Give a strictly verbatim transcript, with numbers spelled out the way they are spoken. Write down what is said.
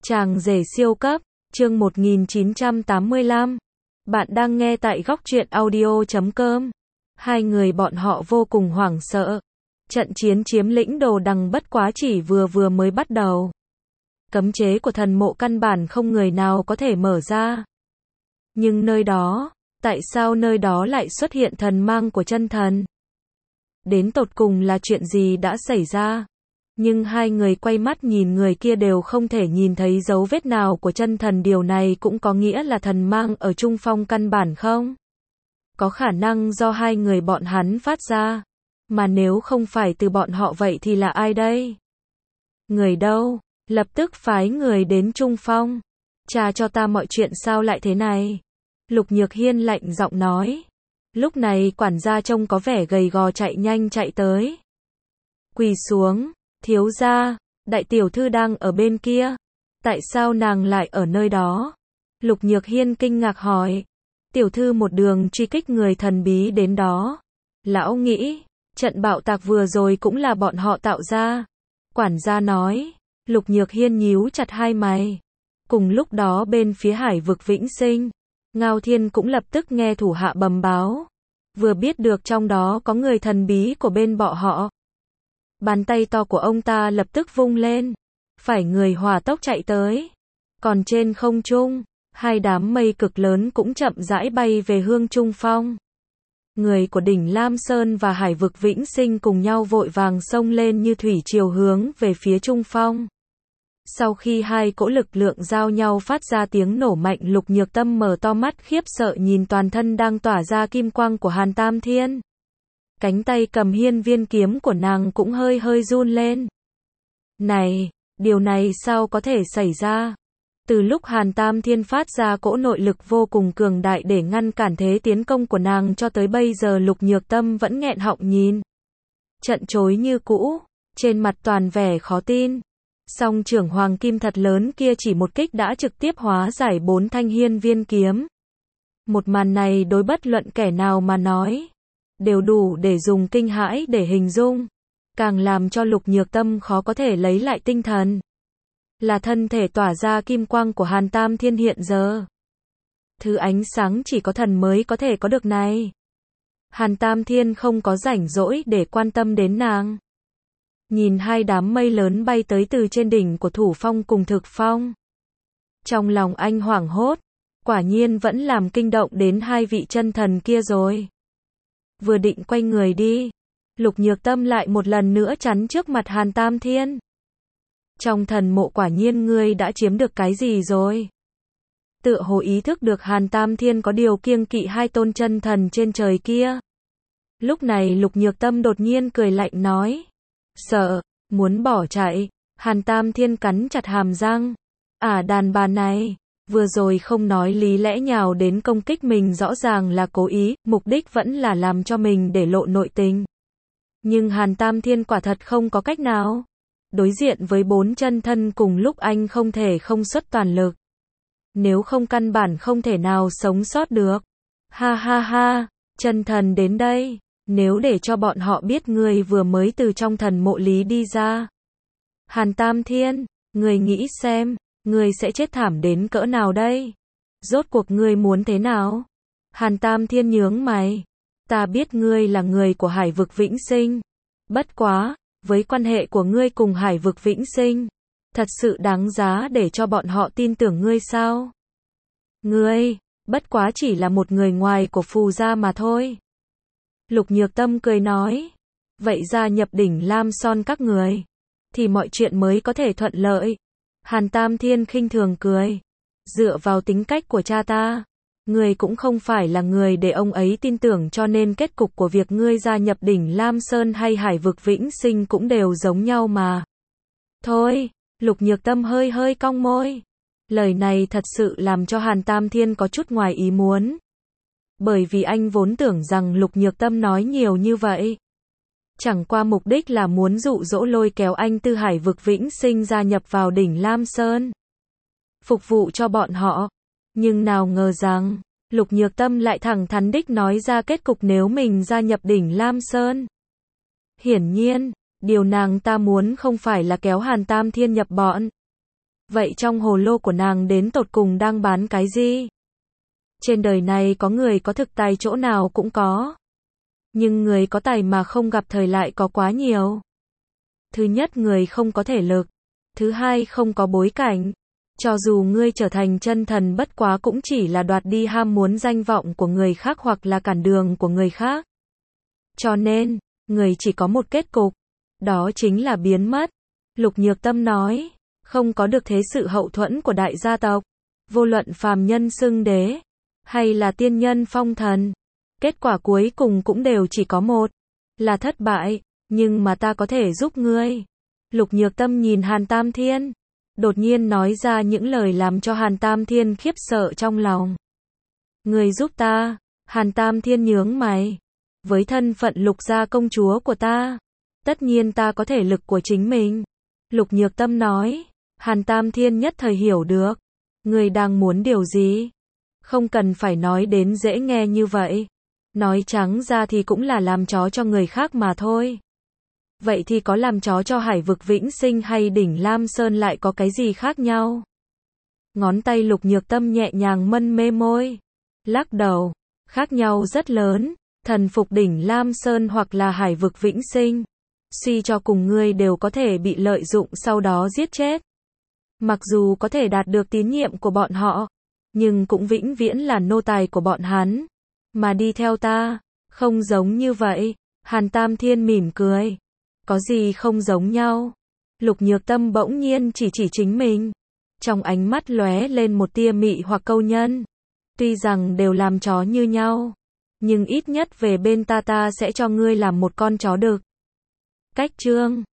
Chàng rể siêu cấp, chương một nghìn chín trăm tám mươi lăm. Bạn đang nghe tại góc truyện audio chấm com. Hai người bọn họ vô cùng hoảng sợ. Trận chiến chiếm lĩnh Đồ Đằng bất quá chỉ vừa vừa mới bắt đầu. Cấm chế của thần mộ căn bản không người nào có thể mở ra. Nhưng nơi đó, tại sao nơi đó lại xuất hiện thần mang của chân thần? Đến tột cùng là chuyện gì đã xảy ra? Nhưng hai người quay mắt nhìn người kia đều không thể nhìn thấy dấu vết nào của chân thần, điều này cũng có nghĩa là thần mang ở Trung Phong căn bản không có khả năng do hai người bọn hắn phát ra. Mà nếu không phải từ bọn họ vậy thì là ai đây? Người đâu? Lập tức phái người đến Trung Phong. Tra cho ta mọi chuyện sao lại thế này? Lục Nhược Hiên lạnh giọng nói. Lúc này quản gia trông có vẻ gầy gò chạy nhanh chạy tới. Quỳ xuống. Thiếu gia, đại tiểu thư đang ở bên kia. Tại sao nàng lại ở nơi đó? Lục Nhược Hiên kinh ngạc hỏi. Tiểu thư một đường truy kích người thần bí đến đó. Lão nghĩ, trận bạo tạc vừa rồi cũng là bọn họ tạo ra. Quản gia nói. Lục Nhược Hiên nhíu chặt hai mày. Cùng lúc đó bên phía Hải vực Vĩnh Sinh, Ngao Thiên cũng lập tức nghe thủ hạ bẩm báo. Vừa biết được trong đó có người thần bí của bên bọn họ. Bàn tay to của ông ta lập tức vung lên. Phải người hỏa tốc chạy tới. Còn trên không trung, hai đám mây cực lớn cũng chậm rãi bay về hướng Trung Phong. Người của đỉnh Lam Sơn và Hải vực Vĩnh Sinh cùng nhau vội vàng xông lên như thủy triều hướng về phía Trung Phong. Sau khi hai cỗ lực lượng giao nhau phát ra tiếng nổ mạnh, Lục Nhược Tâm mở to mắt khiếp sợ nhìn toàn thân đang tỏa ra kim quang của Hàn Tam Thiên. Cánh tay cầm hiên viên kiếm của nàng cũng hơi hơi run lên. Này, điều này sao có thể xảy ra? Từ lúc Hàn Tam Thiên phát ra cỗ nội lực vô cùng cường đại để ngăn cản thế tiến công của nàng cho tới bây giờ, Lục Nhược Tâm vẫn nghẹn họng nhìn. Trận chối như cũ, trên mặt toàn vẻ khó tin. Song trưởng hoàng kim thật lớn kia chỉ một kích đã trực tiếp hóa giải bốn thanh hiên viên kiếm. Một màn này đối bất luận kẻ nào mà nói đều đủ để dùng kinh hãi để hình dung. Càng làm cho Lục Nhược Tâm khó có thể lấy lại tinh thần là thân thể tỏa ra kim quang của Hàn Tam Thiên hiện giờ. Thứ ánh sáng chỉ có thần mới có thể có được này. Hàn Tam Thiên không có rảnh rỗi để quan tâm đến nàng. Nhìn hai đám mây lớn bay tới từ trên đỉnh của Thủ Phong cùng Thực Phong. Trong lòng anh hoảng hốt, quả nhiên vẫn làm kinh động đến hai vị chân thần kia rồi. Vừa định quay người đi, Lục Nhược Tâm lại một lần nữa chắn trước mặt Hàn Tam Thiên. Trong thần mộ quả nhiên ngươi đã chiếm được cái gì rồi? Tựa hồ ý thức được Hàn Tam Thiên có điều kiêng kỵ hai tôn chân thần trên trời kia. Lúc này Lục Nhược Tâm đột nhiên cười lạnh nói. Sợ, muốn bỏ chạy. Hàn Tam Thiên cắn chặt hàm răng. À, đàn bà này, vừa rồi không nói lý lẽ nhào đến công kích mình, rõ ràng là cố ý, mục đích vẫn là làm cho mình để lộ nội tình. Nhưng Hàn Tam Thiên quả thật không có cách nào. Đối diện với bốn chân thân cùng lúc anh không thể không xuất toàn lực. Nếu không căn bản không thể nào sống sót được. Ha ha ha, chân thần đến đây. Nếu để cho bọn họ biết ngươi vừa mới từ trong thần mộ lý đi ra. Hàn Tam Thiên, ngươi nghĩ xem, ngươi sẽ chết thảm đến cỡ nào đây? Rốt cuộc ngươi muốn thế nào? Hàn Tam Thiên nhướng mày. Ta biết ngươi là người của Hải vực Vĩnh Sinh. Bất quá, với quan hệ của ngươi cùng Hải vực Vĩnh Sinh, thật sự đáng giá để cho bọn họ tin tưởng ngươi sao? Ngươi, bất quá chỉ là một người ngoài của Phù gia mà thôi. Lục Nhược Tâm cười nói. Vậy gia nhập đỉnh Lam Son các người, thì mọi chuyện mới có thể thuận lợi. Hàn Tam Thiên khinh thường cười. Dựa vào tính cách của cha ta, ngươi cũng không phải là người để ông ấy tin tưởng, cho nên kết cục của việc ngươi gia nhập đỉnh Lam Sơn hay Hải vực Vĩnh Sinh cũng đều giống nhau mà. Thôi, Lục Nhược Tâm hơi hơi cong môi. Lời này thật sự làm cho Hàn Tam Thiên có chút ngoài ý muốn. Bởi vì anh vốn tưởng rằng Lục Nhược Tâm nói nhiều như vậy chẳng qua mục đích là muốn dụ dỗ lôi kéo anh từ Hải vực Vĩnh Sinh gia nhập vào đỉnh Lam Sơn, phục vụ cho bọn họ. Nhưng nào ngờ rằng Lục Nhược Tâm lại thẳng thắn đích nói ra kết cục nếu mình gia nhập đỉnh Lam Sơn. Hiển nhiên, điều nàng ta muốn không phải là kéo Hàn Tam Thiên nhập bọn, Vậy trong hồ lô của nàng đến tột cùng đang bán cái gì? Trên đời này có người có thực tài chỗ nào cũng có. Nhưng người có tài mà không gặp thời lại có quá nhiều. Thứ nhất, người không có thể lực. Thứ hai, không có bối cảnh. Cho dù ngươi trở thành chân thần bất quá cũng chỉ là đoạt đi ham muốn danh vọng của người khác hoặc là cản đường của người khác. Cho nên, người chỉ có một kết cục. Đó chính là biến mất. Lục Nhược Tâm nói, không có được thế sự hậu thuẫn của đại gia tộc. Vô luận phàm nhân xưng đế, hay là tiên nhân phong thần. Kết quả cuối cùng cũng đều chỉ có một. Là thất bại. Nhưng mà ta có thể giúp ngươi. Lục Nhược Tâm nhìn Hàn Tam Thiên. Đột nhiên nói ra những lời làm cho Hàn Tam Thiên khiếp sợ trong lòng. Ngươi giúp ta. Hàn Tam Thiên nhướng mày. Với thân phận Lục gia công chúa của ta, tất nhiên ta có thể lực của chính mình. Lục Nhược Tâm nói. Hàn Tam Thiên nhất thời hiểu được. Ngươi đang muốn điều gì? Không cần phải nói đến dễ nghe như vậy. Nói trắng ra thì cũng là làm chó cho người khác mà thôi. Vậy thì có làm chó cho Hải Vực Vĩnh Sinh hay đỉnh Lam Sơn lại có cái gì khác nhau? Ngón tay Lục Nhược Tâm nhẹ nhàng mân mê môi. Lắc đầu. Khác nhau rất lớn. Thần phục đỉnh Lam Sơn hoặc là Hải Vực Vĩnh Sinh. Suy cho cùng ngươi đều có thể bị lợi dụng sau đó giết chết. Mặc dù có thể đạt được tín nhiệm của bọn họ, nhưng cũng vĩnh viễn là nô tài của bọn hắn. Mà đi theo ta, không giống như vậy. Hàn Tam Thiên mỉm cười. Có gì không giống nhau? Lục Nhược Tâm bỗng nhiên chỉ chỉ chính mình. Trong ánh mắt lóe lên một tia mị hoặc câu nhân. Tuy rằng đều làm chó như nhau, nhưng ít nhất về bên ta ta sẽ cho ngươi làm một con chó đực. Cách chương